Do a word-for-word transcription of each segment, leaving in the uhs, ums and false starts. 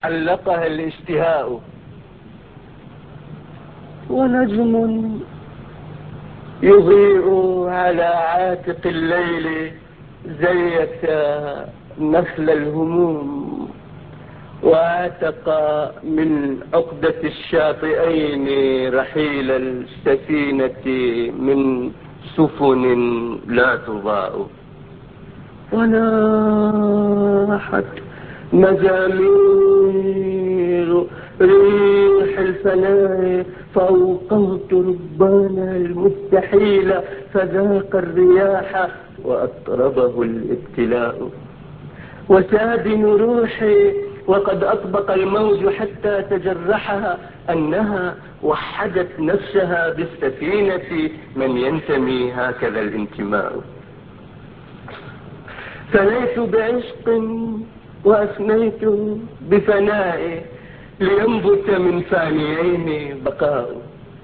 علقها الاشتهاء، ونجم يضيء على عاتق الليل زيت نخل الهموم، وعتق من عقدة الشاطئين رحيل السفينة من سفن لا تضاء، وناحت مزامير ريح الفناء، فأوقظت ربانها المستحيل فذاق الرياح وأطربه الابتلاء، وسادن روحي وقد أطبق الموج حتى تجرحها أنها وحدت نفسها بالسفينة، من ينتمي هكذا الانتماء. فنيت بعشق وأفنيت بفناء، لينبت من فانيين بقاء.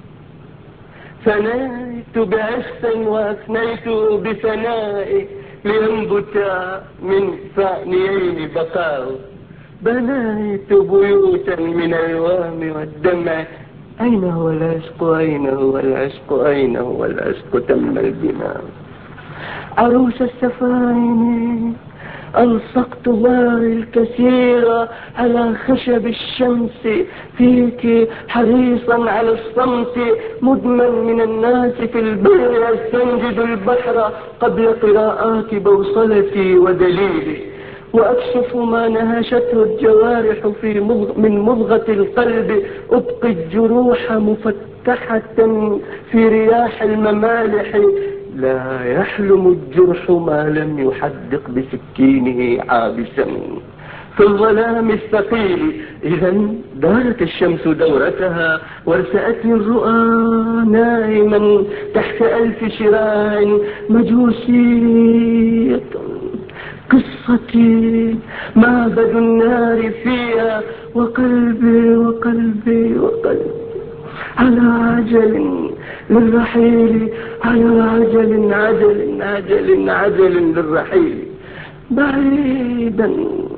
فنيت بعشق وأفنيت بفناء، لينبت من فانيين بقاء. بنيت بيوتا من الوهم والدمع، أين هو العشق أين هو العشق أين هو العشق تم البناء. عروس السفائن ألصقت ماري الكثير على خشب الشمس، فيك حريصا على الصمت، مدمن من الناس في البر استنجد البحر قبل قراءات بوصلتي ودليلي، وأكشف ما نهشته الجوارح في مضغ من مضغة القلب، أبقي الجروح مفتحة في رياح الممالح، لا يحلم الجرح ما لم يحدق بسكينه عابسا في الظلام الثقيل. إذا دارت الشمس دورتها وارسأتني الرؤى نائما تحت ألف شراع مجوسية، قصتي معبد النار فيها، وقلبي وقلبي وقلبي على عجل للرحيل، على عجل عجل عجل عجل للرحيل، بعيدا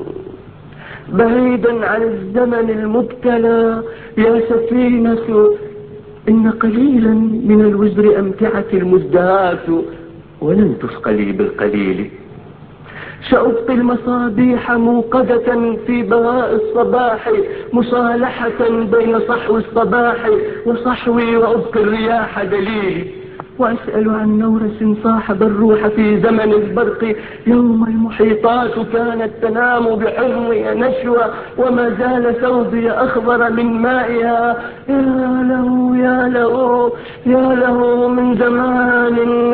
بعيدا عن الزمن المبتلى يا سفينة، إن قليلا من الوزر أمتعة المزدهات، ولن تثقلي بالقليل. سأبقي المصابيح موقدة في بهاء الصباح، مصالحة بين صحو الصباح وصحوي، وأبقي الرياح دليلي، وأسأل عن نورس صاحب الروح في زمن البرق، يوم المحيطات كانت تنام بحضني نشوى، وما زال ثوبي أخضر من مائها. يا له يا له يا له من زمان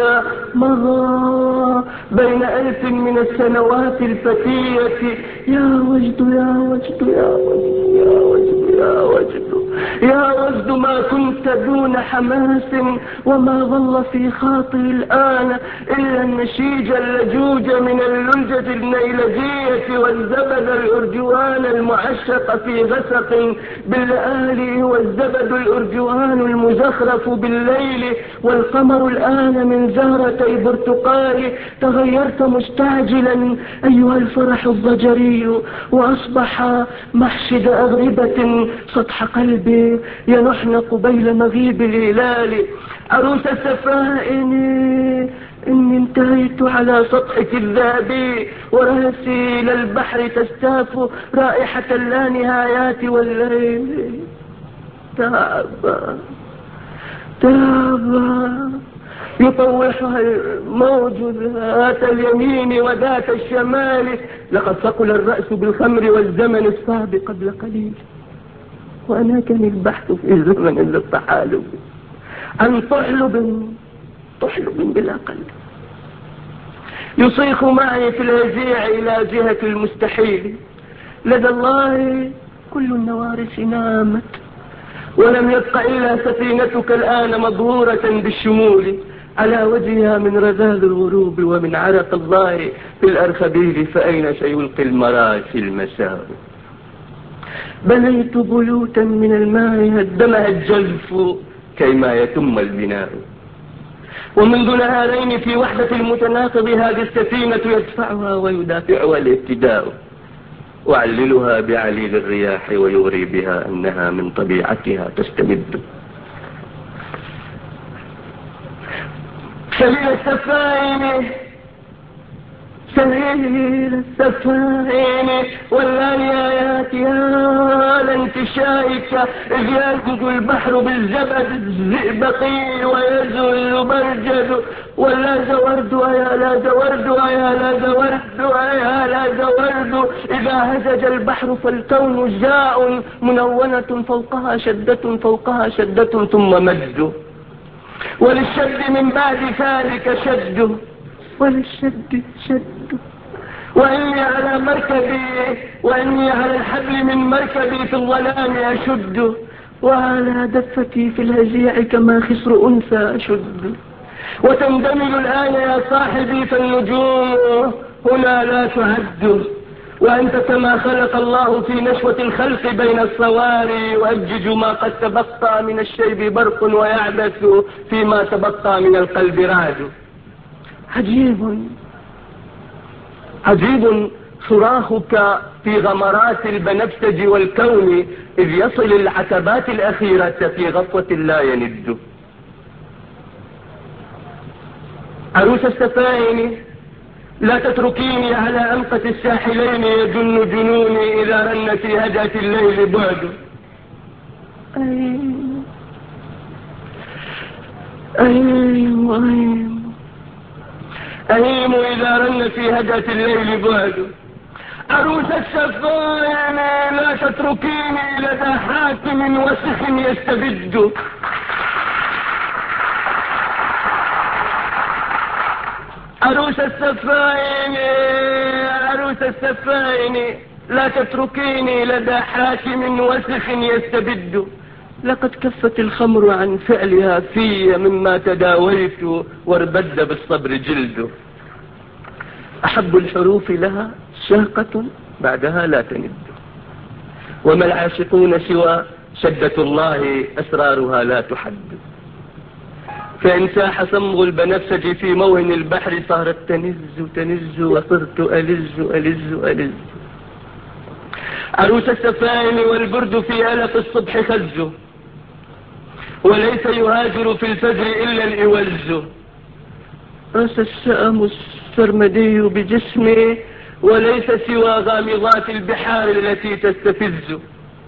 مضى بين ألف من السنوات الفتية، يا وجد يا وجد يا وجد يا وجد يا وجد يا وجد، ما كنت دون حماس، وما ظل في خاطري الآن إلا النشيج اللجوج من اللجة النيلجية، والزبد الأرجوان المعشق في غسق باللآلي، والزبد الأرجوان المزخرف بالليل، والقمر الآن من زهرتي برتقال. تغيرت مستعجلا أيها الفرح الضجري، وأصبح محشد أغربة سطح قلبي ينحنق بين مغيب الهلال. عروس السفائن إني انتهيت على سطحك الذهبي، ورأسي إلى البحر تستاف رائحة اللانهايات والليل. تعبا تعبا يطوحها الموج ذات اليمين وذات الشمال، لقد ثقل الرأس بالخمر والزمن الصعب قبل قليل، وأنا كان البحث في زمن للتحالب عن طحلب طحلب بلا قلب، يصيخ معي في الهزيع إلى جهة المستحيل. لدى الله كل النوارس نامت، ولم يبق إلا سفينتك الآن مبهورة بالشمول، على وجهها من رذاذ الغروب ومن عرق الله في الأرخبيل، فأين سيلقي المراسي المساء. بنيت بيوتا من الماء هدمها الجلف كيما يتم البناء، ومنذ نهارين في وحدة المتناقض هذه السفينة يدفعها ويدافعها الابتداء. وعللها بعليل الرياح ويغري بها أنها من طبيعتها تستمد. سبيل السفائن سبيل السفائن والآيات يا لانتشائك إذ يلجج البحر بالزبد الزئبقي ويزل برجد ولا زورد يا لا زورد يا لا زورد يا لا زورد إذا هزج البحر فالكون جاء منونة فوقها شدة فوقها شدة ثم مد وللشد من بعد ذلك شد وللشد شد وإني على مركبي وإني على الحبل من مركبي في الظلام أشد وعلى دفتي في الهزيع كما خصر أنثى أشد وتندمل الآن يا صاحبي فالنجوم هنا لا تعد وأنت كما خلق الله في نشوة الخلق بين الصواري يؤجج ما قد تبقى من الشيب برق ويعبث فيما تبقى من القلب رعد. عجيب عجيب صراخك في غمرات البنفسج والكون إذ يصل العتبات الأخيرة في غفوة لا يند. عروس السفائن لا تتركيني على أنقة الساحلين يجن جنوني إذا رن في هدأة الليل بعد. أيم أيم أيم أهيم إذا رن في هدأة الليل بعد. عروس السفائن لا تتركيني لدى حاكم وسخ يستبد. عروس السفائن عروس السفائن لا تتركيني لدى حاكم وسخ يستبد. لقد كفت الخمر عن فعلها في مما تداويت واربد بالصبر جلد. أحب الحروف لها شاقة بعدها لا تند وما العاشقون سوى شدة الله أسرارها لا تحد. فإن ساح صمغ البنفسج في موهن البحر صارت تنز تنز وصرت ألز ألز ألز. عروس السفائن والبرد في ألق الصبح خز وليس يهاجر في الفجر إلا الإوز. رس الشأم السرمدي بجسمي وليس سوى غامضات البحار التي تستفز.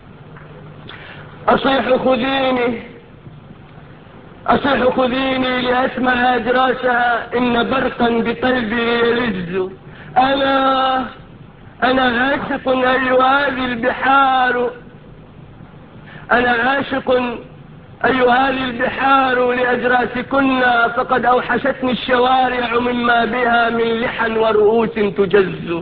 أصيح خذيني أصيح خذيني لأسمع أدراسها إن برقا بقلبي يلز. أنا أنا عاشق أيها هذه البحار أنا عاشق أيها هذه البحار لأجراسكن فقد أوحشتني الشوارع مما بها من لحن ورؤوس تجز.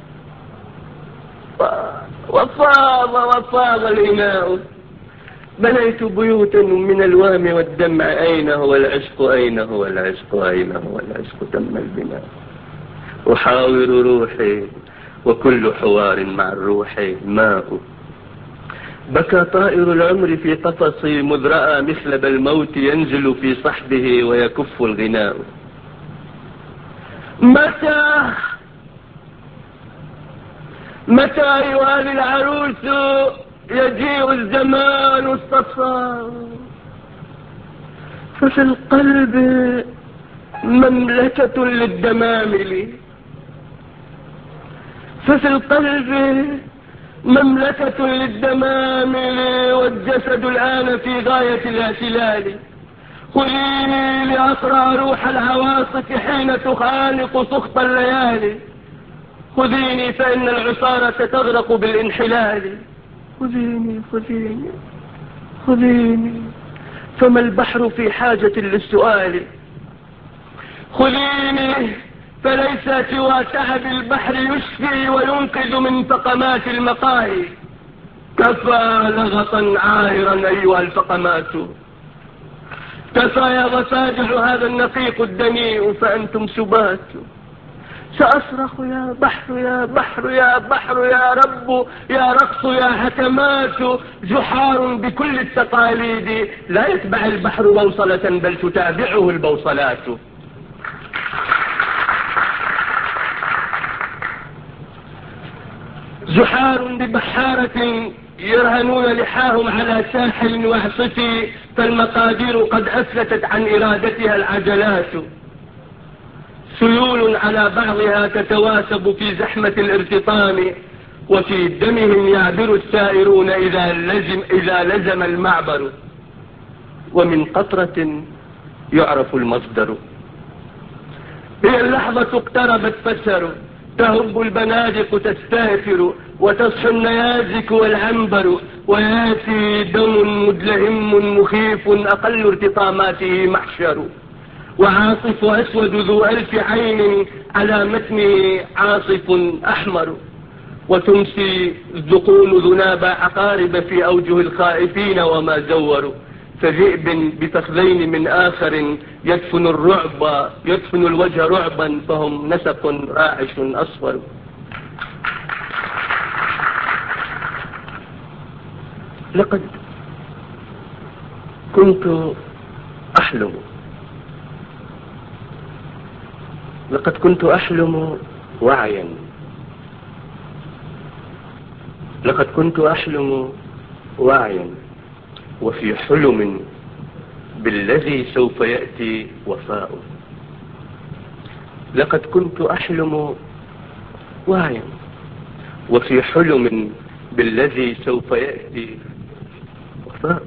وفاض وفاض الإناء بنيت بيوتا من الوام والدمع أين هو العشق أين هو العشق أين هو العشق تم البناء. أحاور روحي وكل حوار مع الروح ماء. بكى طائر العمر في قفصي مذ رأى مثلب الموت ينزل في صحبه ويكف الغناء. متى متى أيها العروس يجيء الزمان الصفا ففي القلب مملكة للدمامل ففي القلب مملكة للدمامل والجسد الآن في غاية الاعتلال. خذيني لأقرأ روح العواصف حين تخانق سخط الليالي. خذيني فإن العصارة تغرق بالانحلال. خذيني خذيني خذيني فما البحر في حاجة للسؤال. خذيني فليس سوى تعب البحر يشفي وينقذ من فقمات المقاهي. كفى لغطا عاهرا أيها الفقمات. كفى يا ضفادع هذا النقيق الدنيء فأنتم سبات. سأصرخ يا بحر يا بحر يا بحر يا رب يا رقص يا حكمات. جحار بكل التقاليد لا يتبع البحر بوصلة بل تتابعه البوصلات. زحار ببحارة يرهنون لحاهم على ساحل وعصفي، فالمقادير قد أفلتت عن إرادتها العجلات. سيول على بعضها تتواسب في زحمة الارتطام، وفي دمهم يعبر السائرون إذا لزم, إذا لزم المعبر. ومن قطرة يعرف المصدر. هي اللحظة اقتربت فسر، تهب البنادق تستهفر، وتصحو النيازك والعنبر، وياتي دم مدلهم مخيف أقل ارتطاماته محشر. وعاصف أسود ذو ألف عين على متنه عاصف أحمر. وتمسي الذقول ذناب عقارب في أوجه الخائفين وما زوروا، فذئب بفخذين من آخر يدفن الرعب يدفن الوجه رعبا، فهم نسق راعش أصفر. لقد كنت أحلم لقد كنت أحلم وعيا لقد كنت أحلم وعيا وفي حلم بالذي سوف يأتي وفاء. لقد كنت أحلم وعيا وفي حلم بالذي سوف يأتي وفاء.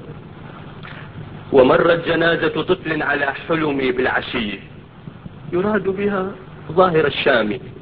ومرت جنازة طفل على حلمي بالعشي، يراد بها ظاهر الشام،